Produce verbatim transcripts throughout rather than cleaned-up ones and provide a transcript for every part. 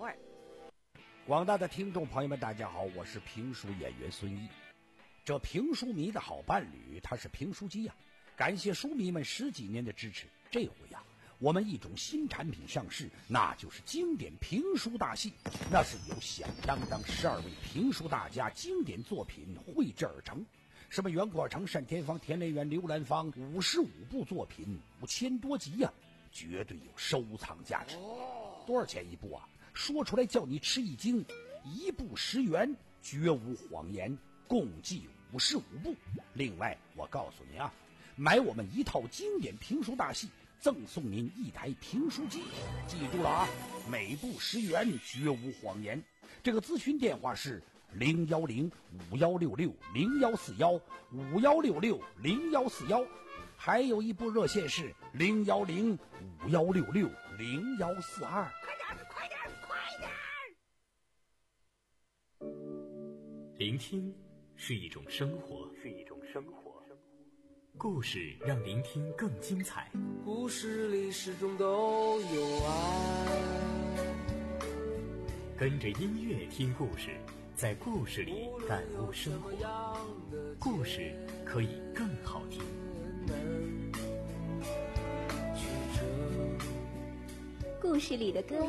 味。 广大的听众朋友们，大家好，我是评书演员孙一。这评书迷的好伴侣，他是评书机呀、啊！感谢书迷们十几年的支持。这回呀、啊，我们一种新产品上市，那就是经典评书大戏。那是由响当当十二位评书大家经典作品绘制而成。什么袁国成、单田芳、田连元、刘兰芳，五十五部作品，五千多集呀、啊，绝对有收藏价值。多少钱一部啊？说出来叫你吃一惊，一部十元，绝无谎言，共计五十五部。另外，我告诉你啊，买我们一套经典评书大戏，赠送您一台评书机。记住了啊，每部十元，绝无谎言。这个咨询电话是零幺零五幺六六零幺四幺五幺六六零幺四幺，还有一部热线是零幺零五幺六六零幺四二。 快点，快点，快点！ 聆听是一种生活，是一种生活。故事让聆听更精彩。 故事里始终都有爱。 跟着音乐听故事，在故事里感悟生活。故事可以更好听。 故事里的歌。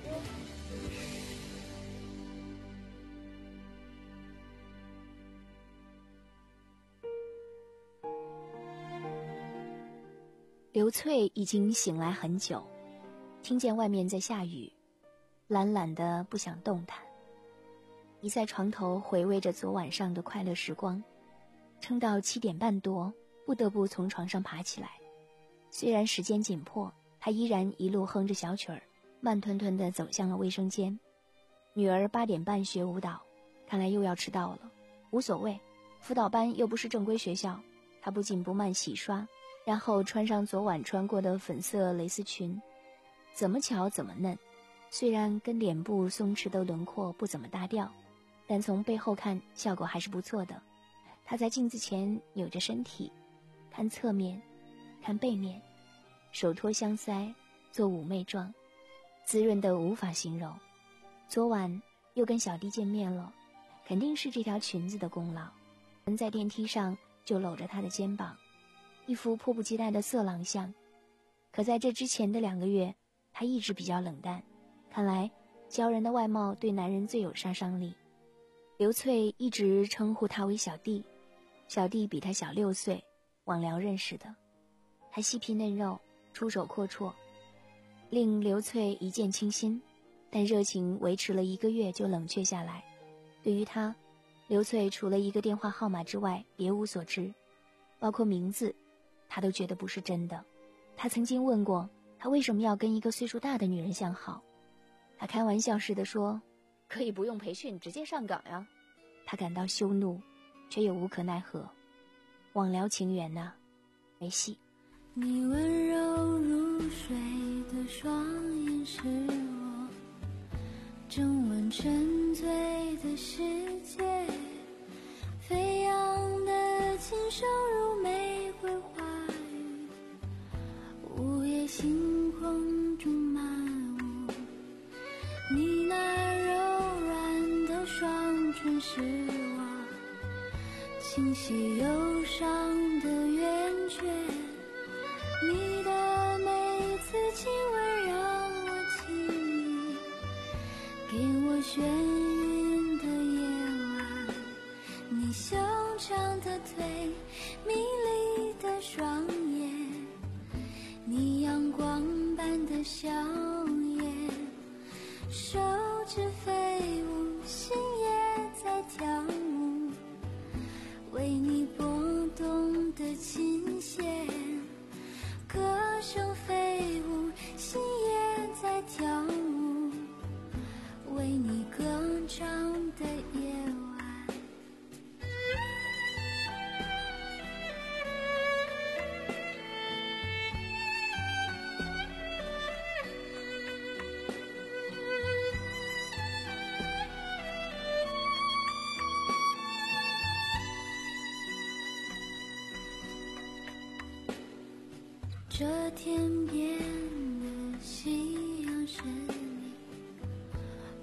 刘翠已经醒来很久，听见外面在下雨，懒懒的不想动弹，倚在床头回味着昨晚上的快乐时光，撑到七点半多，不得不从床上爬起来。虽然时间紧迫，他依然一路哼着小曲儿，慢吞吞地走向了卫生间。女儿八点半学舞蹈，看来又要迟到了。无所谓，辅导班又不是正规学校。他不紧不慢洗刷，然后穿上昨晚穿过的粉色蕾丝裙，怎么巧怎么嫩。虽然跟脸部松弛的轮廓不怎么搭调，但从背后看效果还是不错的。他在镜子前扭着身体，看侧面，看背面，手托香腮，做妩媚状，滋润的无法形容。昨晚又跟小弟见面了，肯定是这条裙子的功劳。人在电梯上就搂着他的肩膀，一副迫不及待的色狼相。可在这之前的两个月，他一直比较冷淡，看来娇人的外貌对男人最有杀伤力。刘翠一直称呼他为小弟，小弟比他小六岁，网聊认识的。他细皮嫩肉，出手阔绰，令刘翠一见倾心，但热情维持了一个月就冷却下来。对于他，刘翠除了一个电话号码之外别无所知，包括名字他都觉得不是真的。他曾经问过他为什么要跟一个岁数大的女人相好，他开玩笑似的说，可以不用培训直接上岗呀。他感到羞怒，却又无可奈何。网聊情缘啊，没戏。 你温柔入睡的双眼是我正吻沉醉的世界，飞扬的轻手如玫瑰花语，午夜星空中漫舞。你那柔软的双唇是我清晰忧伤的圆缺，你的每次亲吻让我亲密，给我眩晕的夜晚。你修长的腿，迷离的双眼，你阳光般的笑颜，手指飞舞，心也在跳舞，为你拨动的琴弦，歌声飞舞，心也在跳舞，为你歌唱的夜晚。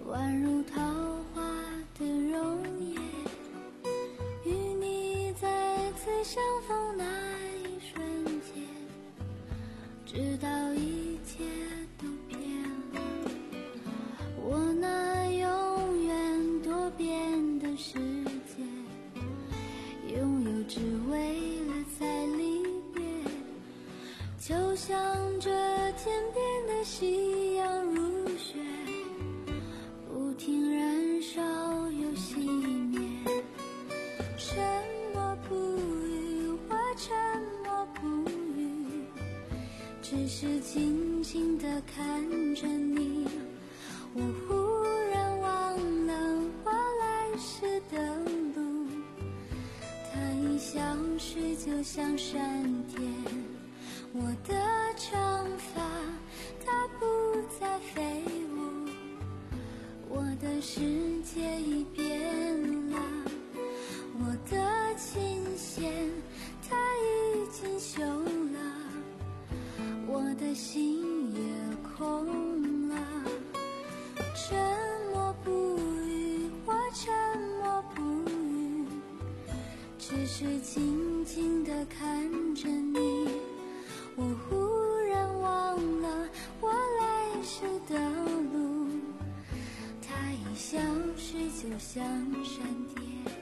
宛如桃花的容颜，与你再次相逢那一瞬间，直到一切都变了。我那永远多变的世界，拥有只为了再离别，就像这天边的夕阳如雪，不停燃烧又熄灭。沉默不语，我沉默不语，只是静静地看着你。我忽然忘了我来时的路，它已消失，就像闪电。我的长发它不再飞舞，我的世界已变了，我的琴弦它已经锈了，我的心也空了。沉默不语，我沉默不语，只是静静地看着你。我忽然忘了我来时的路，它已消失，就像闪电。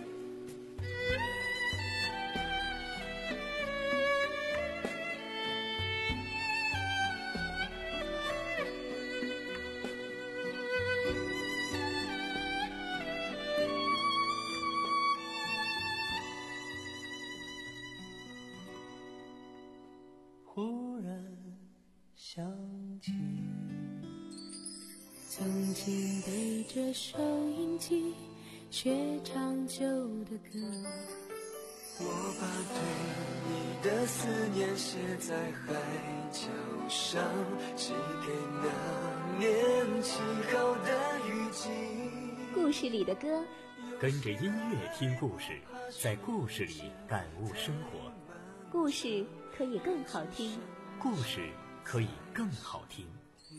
忽然想起，曾经对着收音机学唱旧的歌， 我把对你的思念写在海角上，寄给那年起好的雨季。 故事里的歌， 跟着音乐听故事，在故事里感悟生活。 故事可以更好听， 故事可以更好听。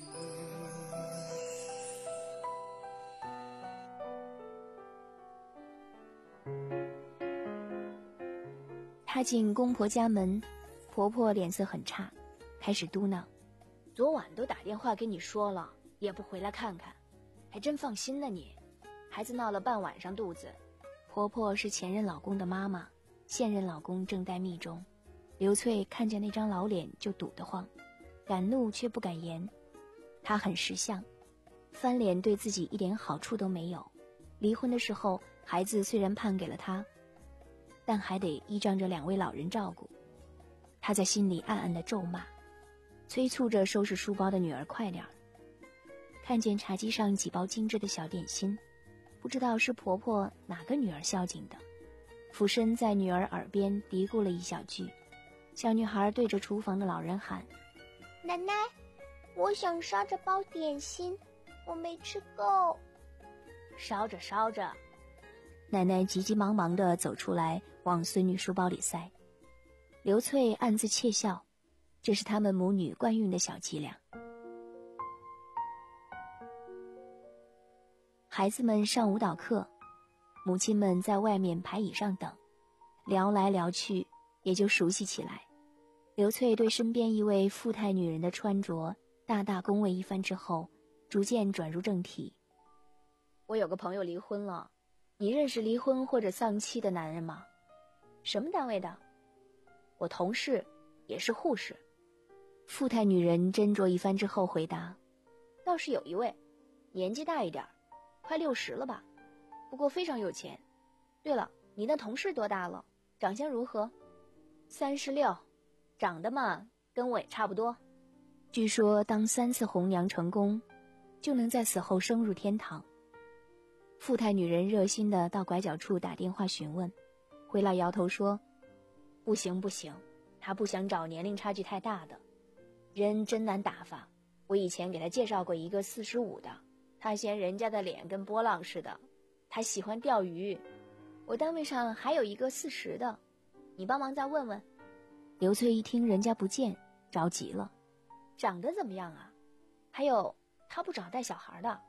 踏进公婆家门，婆婆脸色很差，开始嘟囔：昨晚都打电话跟你说了，也不回来看看，还真放心呢你。孩子闹了半晚上肚子。婆婆是前任老公的妈妈，现任老公正待密中。刘翠看见那张老脸就堵得慌，敢怒却不敢言。她很识相，翻脸对自己一点好处都没有。离婚的时候，孩子虽然判给了她，但还得依仗着两位老人照顾。她在心里暗暗地咒骂，催促着收拾书包的女儿快点儿。看见茶几上几包精致的小点心，不知道是婆婆哪个女儿孝敬的，俯身在女儿耳边嘀咕了一小句。小女孩对着厨房的老人喊： 奶奶，我想烧着包点心，我没吃够。 烧着烧着。奶奶急急忙忙地走出来，往孙女书包里塞。刘翠暗自窃笑，这是他们母女惯用的小伎俩。孩子们上舞蹈课，母亲们在外面排椅上等，聊来聊去，也就熟悉起来。刘翠对身边一位富态女人的穿着大大恭维一番之后，逐渐转入正题。我有个朋友离婚了，你认识离婚或者丧妻的男人吗？什么单位的？我同事，也是护士。富态女人斟酌一番之后回答：倒是有一位，年纪大一点，快六十了吧，不过非常有钱。对了，你那同事多大了？长相如何？三十六，长得嘛，跟我也差不多。据说当三次红娘成功，就能在死后升入天堂。富态女人热心地到拐角处打电话询问，回来摇头说：不行不行，他不想找年龄差距太大的，人真难打发。我以前给他介绍过一个四十五的，他嫌人家的脸跟波浪似的，他喜欢钓鱼。我单位上还有一个四十的，你帮忙再问问。刘翠一听人家不见，着急了：长得怎么样啊？还有他不找带小孩的，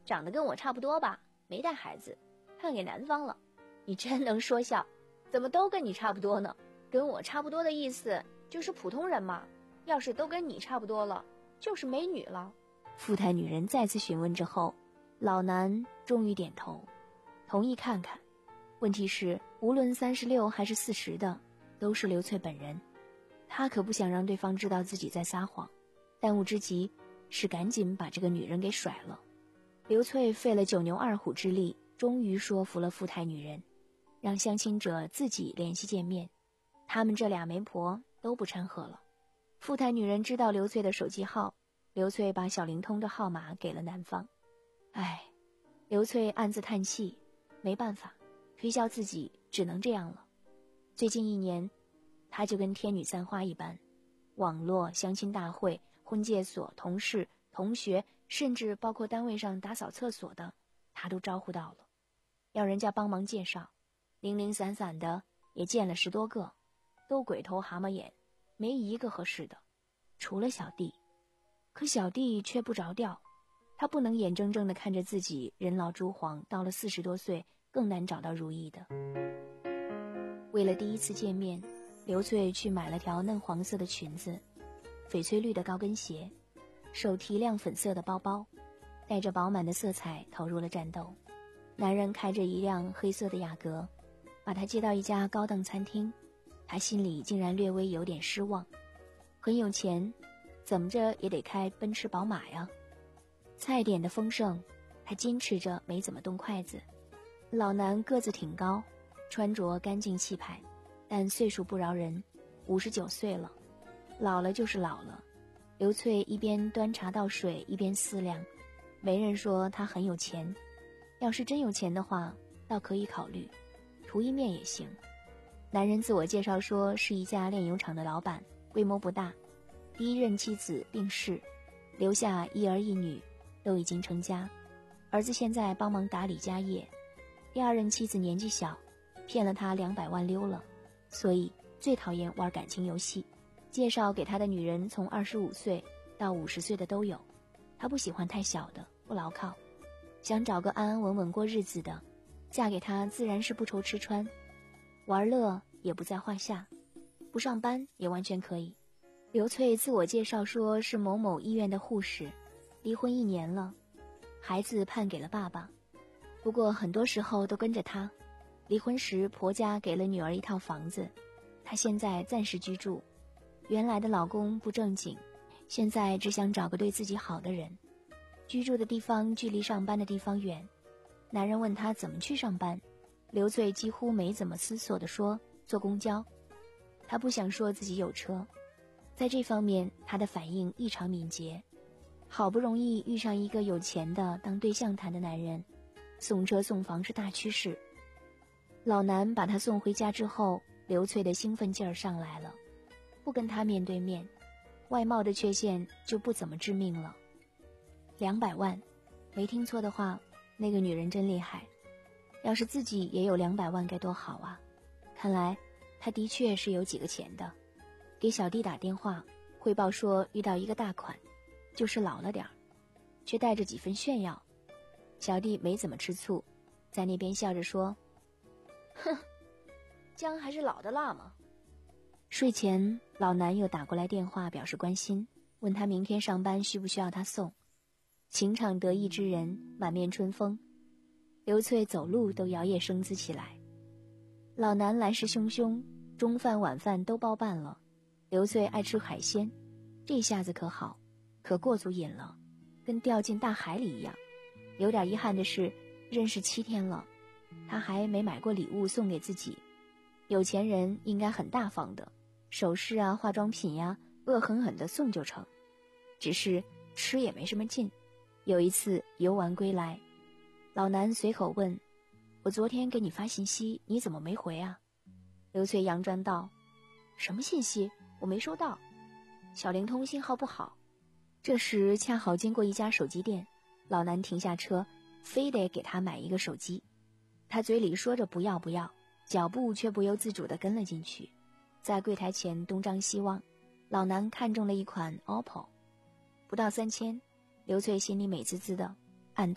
长得跟我差不多吧，没带孩子，判给男方了。你真能说笑，怎么都跟你差不多呢？跟我差不多的意思就是普通人嘛，要是都跟你差不多了，就是美女了。富态女人再次询问之后，老男终于点头，同意看看。问题是，无论三十六还是四十的，都是刘翠本人。他可不想让对方知道自己在撒谎，当务之急是赶紧把这个女人给甩了。刘翠费了九牛二虎之力，终于说服了富态女人，让相亲者自己联系见面。他们这俩媒婆都不掺和了。富态女人知道刘翠的手机号，刘翠把小灵通的号码给了男方。唉，刘翠暗自叹气，没办法，推销自己只能这样了。最近一年，她就跟天女散花一般，网络相亲大会、婚介所、同事、同学，甚至包括单位上打扫厕所的，她都招呼到了，要人家帮忙介绍，零零散散的也见了十多个，都鬼头蛤蟆眼，没一个合适的，除了小弟。可小弟却不着调，他不能眼睁睁地看着自己人老珠黄，到了四十多岁更难找到如意的。为了第一次见面，刘翠去买了条嫩黄色的裙子，翡翠绿的高跟鞋，手提亮粉色的包包，带着饱满的色彩投入了战斗。男人开着一辆黑色的雅阁，把他接到一家高档餐厅，他心里竟然略微有点失望。很有钱，怎么着也得开奔驰宝马呀。菜点的丰盛，他矜持着没怎么动筷子。老男个子挺高，穿着干净气派，但岁数不饶人，五十九岁了，老了就是老了。刘翠一边端茶倒水一边思量，没人说他很有钱，要是真有钱的话，倒可以考虑，图一面也行。男人自我介绍说是一家炼油厂的老板，规模不大，第一任妻子病逝，留下一儿一女，都已经成家，儿子现在帮忙打理家业。第二任妻子年纪小，骗了他两百万溜了，所以最讨厌玩感情游戏。介绍给他的女人从二十五岁到五十岁的都有，他不喜欢太小的，不牢靠，想找个安安稳稳过日子的，嫁给他自然是不愁吃穿，玩乐也不在话下，不上班也完全可以。刘翠自我介绍说是某某医院的护士，离婚一年了，孩子判给了爸爸，不过很多时候都跟着他。离婚时婆家给了女儿一套房子，她现在暂时居住。原来的老公不正经，现在只想找个对自己好的人。居住的地方距离上班的地方远，男人问她怎么去上班，刘翠几乎没怎么思索地说坐公交。她不想说自己有车，在这方面她的反应异常敏捷。好不容易遇上一个有钱的当对象谈的男人，送车送房是大趋势。老男把她送回家之后，刘翠的兴奋劲儿上来了，不跟他面对面，外貌的缺陷就不怎么致命了。两百万，没听错的话，那个女人真厉害。要是自己也有两百万该多好啊！看来她的确是有几个钱的。给小弟打电话汇报说遇到一个大款，就是老了点儿，却带着几分炫耀。小弟没怎么吃醋，在那边笑着说：哼，姜还是老的辣嘛。睡前老男又打过来电话表示关心，问他明天上班需不需要他送。情场得意之人满面春风，刘翠走路都摇曳生姿起来。老男来势汹汹，中饭晚饭都包办了。刘翠爱吃海鲜，这下子可好，可过足瘾了，跟掉进大海里一样。有点遗憾的是，认识七天了，他还没买过礼物送给自己。有钱人应该很大方的，首饰啊化妆品呀、啊、恶狠狠地送就成，只是吃也没什么劲。有一次游玩归来，老男随口问：我昨天给你发信息，你怎么没回啊？刘翠佯装道：什么信息？我没收到，小灵通信号不好。这时恰好经过一家手机店，老男停下车，非得给他买一个手机。他嘴里说着不要不要，脚步却不由自主地跟了进去，在柜台前东张西望。老男看中了一款 O P P O， 不到三千。刘翠心里美滋滋的，暗道：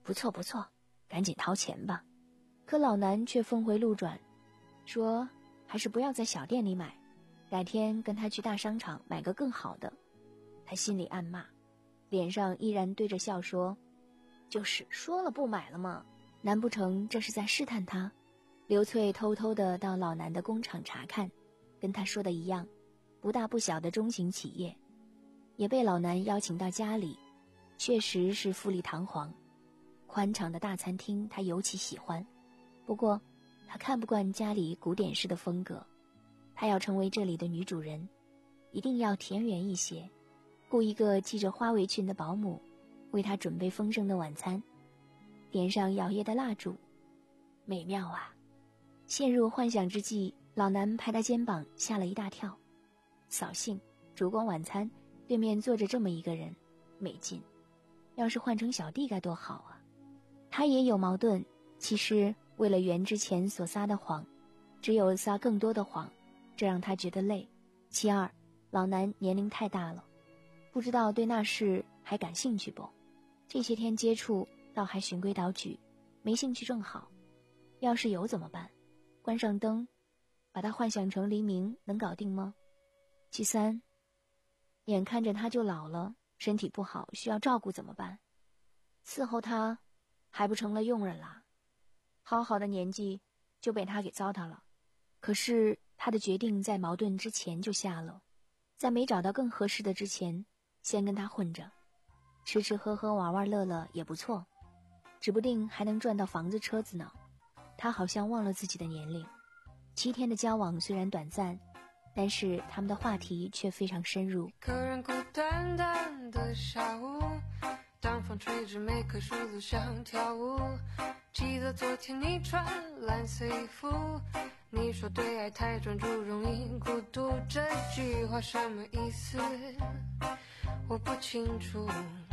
不错不错，赶紧掏钱吧。可老南却峰回路转，说还是不要在小店里买，改天跟他去大商场买个更好的。他心里暗骂，脸上依然对着笑说，就是说了不买了嘛，难不成这是在试探他？刘翠偷偷地到老南的工厂查看，跟他说的一样，不大不小的中型企业，也被老南邀请到家里，确实是富丽堂皇。宽敞的大餐厅他尤其喜欢，不过他看不惯家里古典式的风格，他要成为这里的女主人，一定要田园一些，雇一个系着花围裙的保姆，为他准备丰盛的晚餐，点上摇曳的蜡烛，美妙啊！陷入幻想之际，老南拍他肩膀，吓了一大跳。扫兴，烛光晚餐，对面坐着这么一个人，没劲。要是换成小弟该多好啊！他也有矛盾，其实为了圆之前所撒的谎，只有撒更多的谎，这让他觉得累。其二，老南年龄太大了，不知道对那事还感兴趣不？这些天接触倒还循规蹈矩，没兴趣正好。要是有怎么办？关上灯，把他幻想成黎明，能搞定吗？其三，眼看着他就老了，身体不好，需要照顾怎么办？伺候他还不成了佣人啦？好好的年纪就被他给糟蹋了。可是他的决定在矛盾之前就下了，在没找到更合适的之前，先跟他混着，吃吃喝喝玩玩乐乐也不错，指不定还能赚到房子车子呢。他好像忘了自己的年龄。七天的交往虽然短暂，但是他们的话题却非常深入。 一个人孤单单的下午，当风吹着每棵树都想跳舞。记得昨天你穿蓝色衣服，你说对爱太专注容易孤独，这句话什么意思我不清楚。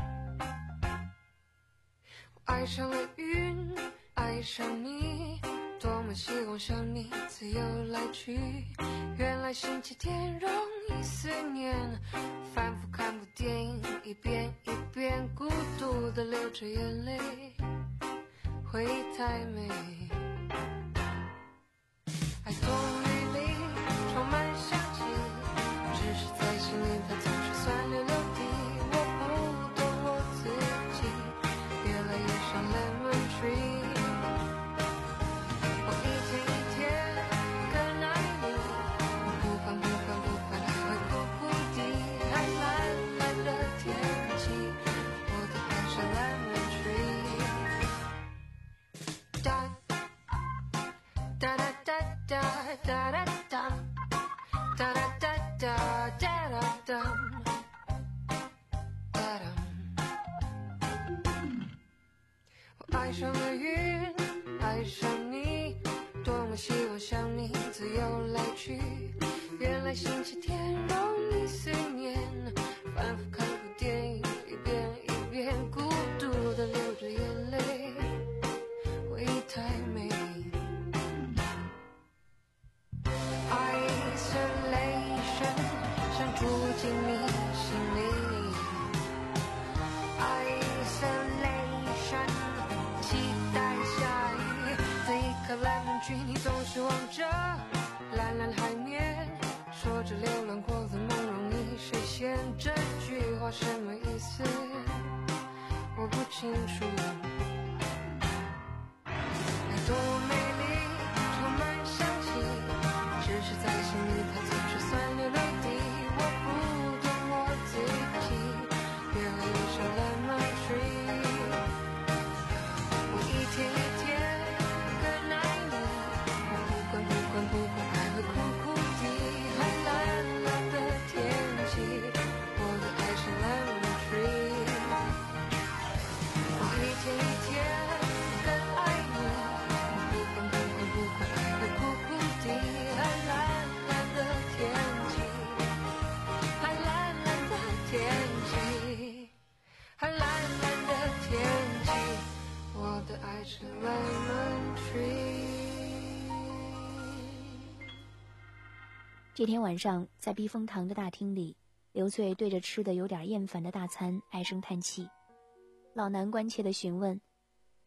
我爱上了云，爱上你，多么希望像你自由来去。原来星期天容易思念，反复看部电影，一遍一遍孤独的流着眼泪，回忆太美。爱多美丽，充满香气，只是在心里它总是酸溜溜的。我不懂我自己，越来越像 lemon tree。我一天一天更爱你，我不管不管不管还会哭哭的。还蓝蓝的天气，我的爱是 lemon tree。哒哒哒哒哒哒哒哒哒哒哒哒哒哒哒。我爱上了云，爱上你，多么希望像你自由来去。原来星期天容易思念，反复看部电影，一遍一遍孤独的流着眼泪，回忆太美。Isolation 想住进你心里， Isolation 期待下雨，这一颗 lemon tree 你总是望着蓝蓝海面，说着流浪过的梦容易实现，这句话什么意思我不清楚。爱多美丽，充满香气，只是在心里它总是酸溜溜的。我不懂我自己，越来越像 lemon tree。 我一天一天更爱你，我不管不管不管还会哭哭的。还蓝蓝的天气，我的爱是 lemon tree。 我一天一天更爱你，我不管不管不管还会哭哭的。还蓝蓝的天气，还蓝蓝的天气，还蓝蓝的天气，我的爱是 lemon tree。 这天晚上，在避风塘的大厅里，刘翠对着吃的有点厌烦的大餐唉声叹气。老南关切地询问：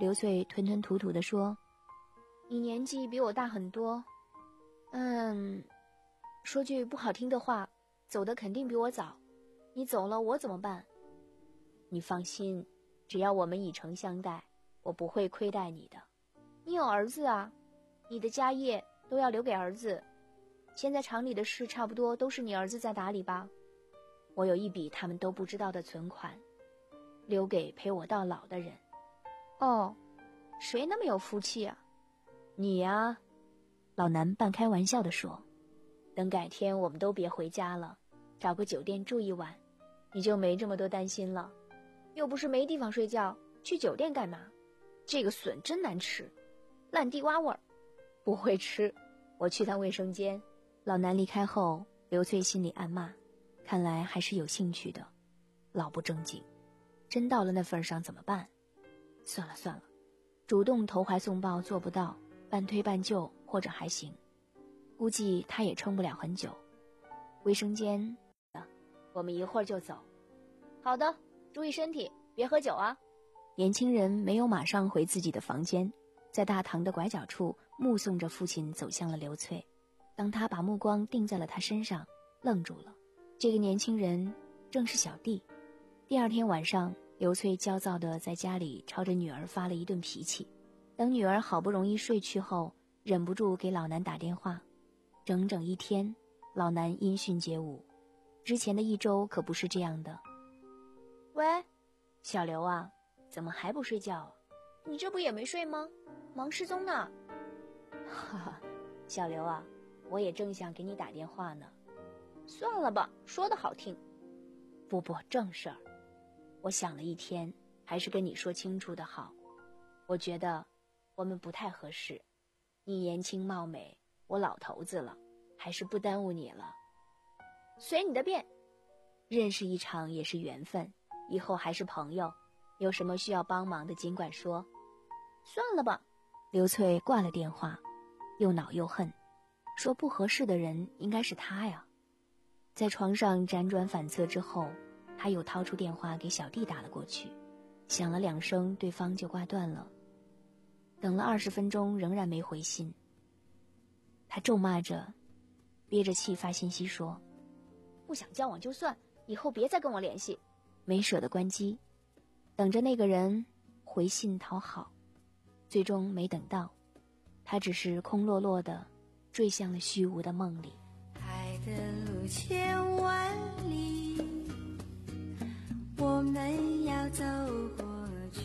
刘翠吞吞吐吐地说：“你年纪比我大很多，嗯，说句不好听的话，走的肯定比我早。你走了，我怎么办？你放心，只要我们以诚相待，我不会亏待你的。你有儿子啊，你的家业都要留给儿子。现在厂里的事差不多都是你儿子在打理吧？我有一笔他们都不知道的存款，留给陪我到老的人。”哦，谁那么有福气啊？你呀，老南半开玩笑地说。等改天我们都别回家了，找个酒店住一晚，你就没这么多担心了。又不是没地方睡觉，去酒店干嘛？这个笋真难吃，烂地瓜味儿，不会吃。我去趟卫生间。老南离开后，刘翠心里暗骂，看来还是有兴趣的，老不正经。真到了那份上怎么办？算了算了，主动投怀送抱做不到，半推半就或者还行，估计他也撑不了很久。卫生间，我们一会儿就走。好的，注意身体，别喝酒啊。年轻人没有马上回自己的房间，在大堂的拐角处目送着父亲走向了刘翠。当他把目光定在了他身上，愣住了。这个年轻人正是小弟。第二天晚上，刘翠焦躁地在家里朝着女儿发了一顿脾气。等女儿好不容易睡去后，忍不住给老南打电话。整整一天，老南音讯皆无。之前的一周可不是这样的。喂，小刘啊，怎么还不睡觉啊？你这不也没睡吗？忙失踪呢。哈哈，小刘啊，我也正想给你打电话呢。算了吧，说的好听。不不，正事儿。我想了一天，还是跟你说清楚的好。我觉得我们不太合适，你年轻貌美，我老头子了，还是不耽误你了。随你的便。认识一场也是缘分，以后还是朋友，有什么需要帮忙的尽管说。算了吧。刘翠挂了电话，又恼又恨，说不合适的人应该是他呀。在床上辗转反侧之后，他又掏出电话给小弟打了过去，响了两声，对方就挂断了。等了二十分钟，仍然没回信。他咒骂着，憋着气发信息说：“不想交往就算，以后别再跟我联系。”没舍得关机，等着那个人回信讨好，最终没等到，他只是空落落的坠向了虚无的梦里。 爱的路千万里，我们要走过去，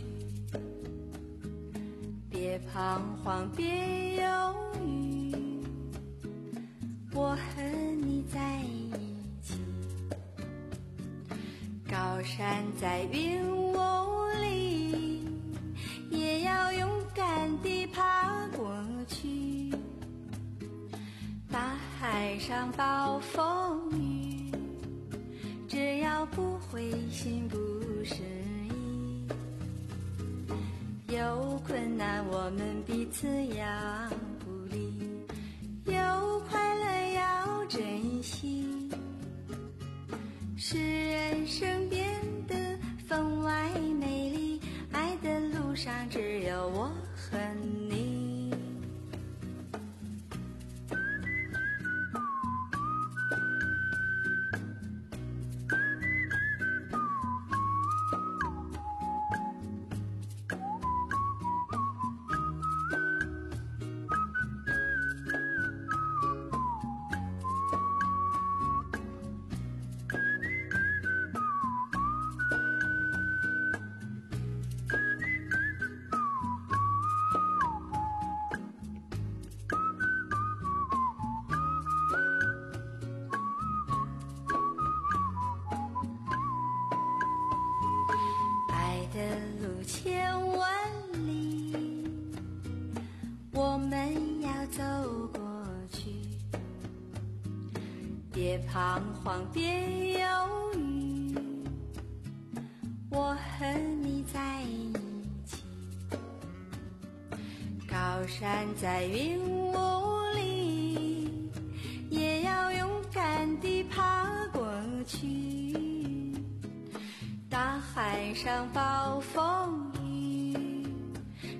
别彷徨，别犹豫，我和你在一起。高山在云雾里，也要勇敢地爬过去。大海上暴风雨，只要不灰心不失意。有困难我们彼此要鼓励，有快乐要珍惜，使人生变得分外美丽。爱的路上只有我和你。的路千万里，我们要走过去，别彷徨，别犹豫，我和你在一起。高山在云雾里，也要勇敢地爬过去。大海上暴风雨，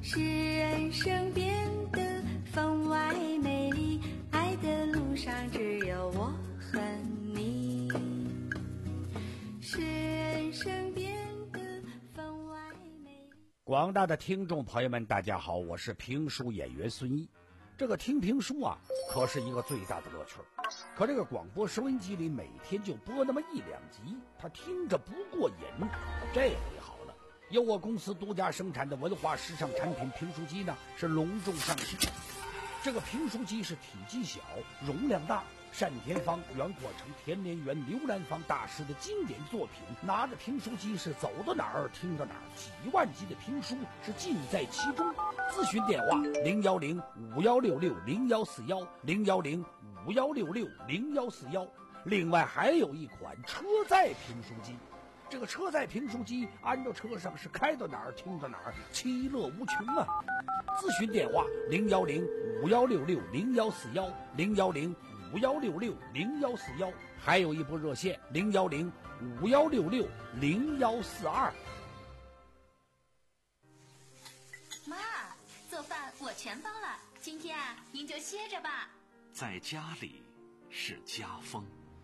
是人生变得分外美丽，爱的路上只有我和你。是人生变得分外美丽。 广大的听众朋友们，大家好，我是评书演员孙一。这个听评书啊，可是一个最大的乐趣。可这个广播收音机里每天就播那么一两集，他听着不过瘾。这回好了，由我公司独家生产的文化时尚产品评书机呢，是隆重上市。这个评书机是体积小，容量大，单田芳、袁阔成、田连元、刘兰芳大师的经典作品，拿着评书机是走到哪儿听到哪儿，几万集的评书是尽在其中。咨询电话零幺零五幺六六零幺四幺零幺零五幺六六零幺四幺。另外还有一款车载评书机，这个车载评书机安到车上是开到哪儿听到哪儿，其乐无穷啊！咨询电话零幺零五幺六六零幺四幺零幺零五幺六六零幺四幺，还有一部热线零幺零五幺六六零幺四二。 妈，做饭我全包了，今天啊，您就歇着吧。 在家里是家风。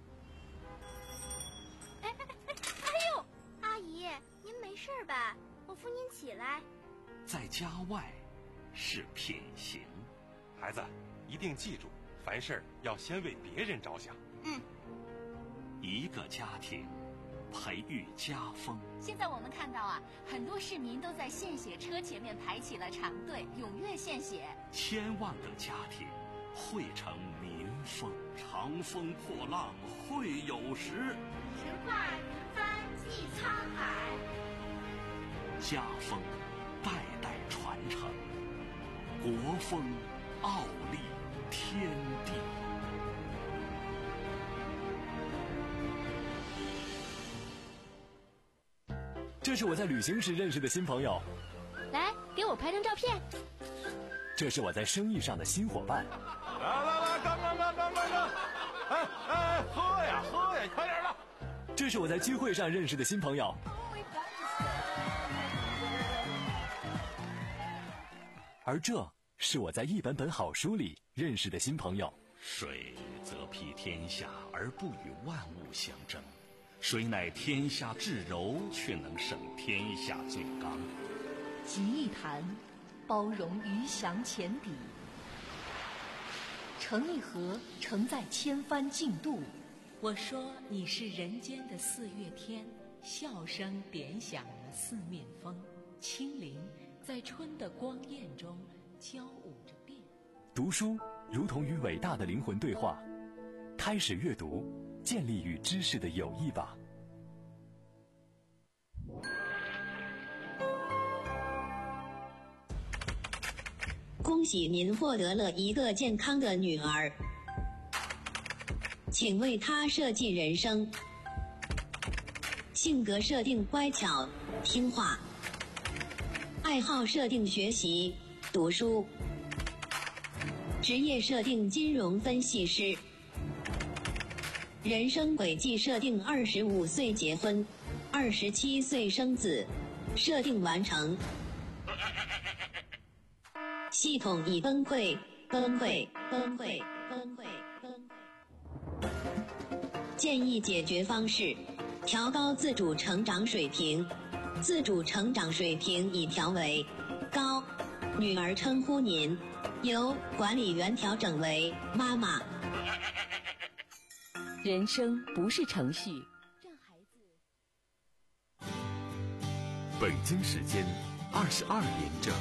哎哎哎哎呦，阿姨，您没事吧？我扶您起来。 在家外是品行。 孩子，一定记住，凡事要先为别人着想。 嗯。 一个家庭培育家风。 现在我们看到啊，很多市民都在献血车前面排起了长队，踊跃献血。 千万个家庭汇成民风，长风破浪会有时， 神话云帆济沧海。 家风代代传承，国风傲立天地。 这是我在旅行时认识的新朋友， 来，给我拍张照片。 这是我在生意上的新伙伴。 来来来，干干干干干干！哎哎，喝呀喝呀，快点的！ 这是我在聚会上认识的新朋友。而这是我在一本本好书里认识的新朋友。 水则披天下而不与万物相争，谁乃天下至柔，却能胜天下最刚。 集一谈，包容鱼翔浅底；成一河，承载千帆竞渡。我说你是人间的四月天，笑声点响了四面风，清灵在春的光艳中交舞着变。 读书如同与伟大的灵魂对话，开始阅读，建立与知识的友谊吧。 恭喜您获得了一个健康的女儿，请为她设计人生。性格设定乖巧听话，爱好设定学习读书，职业设定金融分析师，人生轨迹设定二十五岁结婚，二十七岁生子，设定完成。系统已崩溃，崩溃，崩溃，崩溃，崩溃。建议解决方式：调高自主成长水平，自主成长水平已调为高。女儿称呼您，由管理员调整为妈妈。 人生不是程序。 北京时间二十二点整。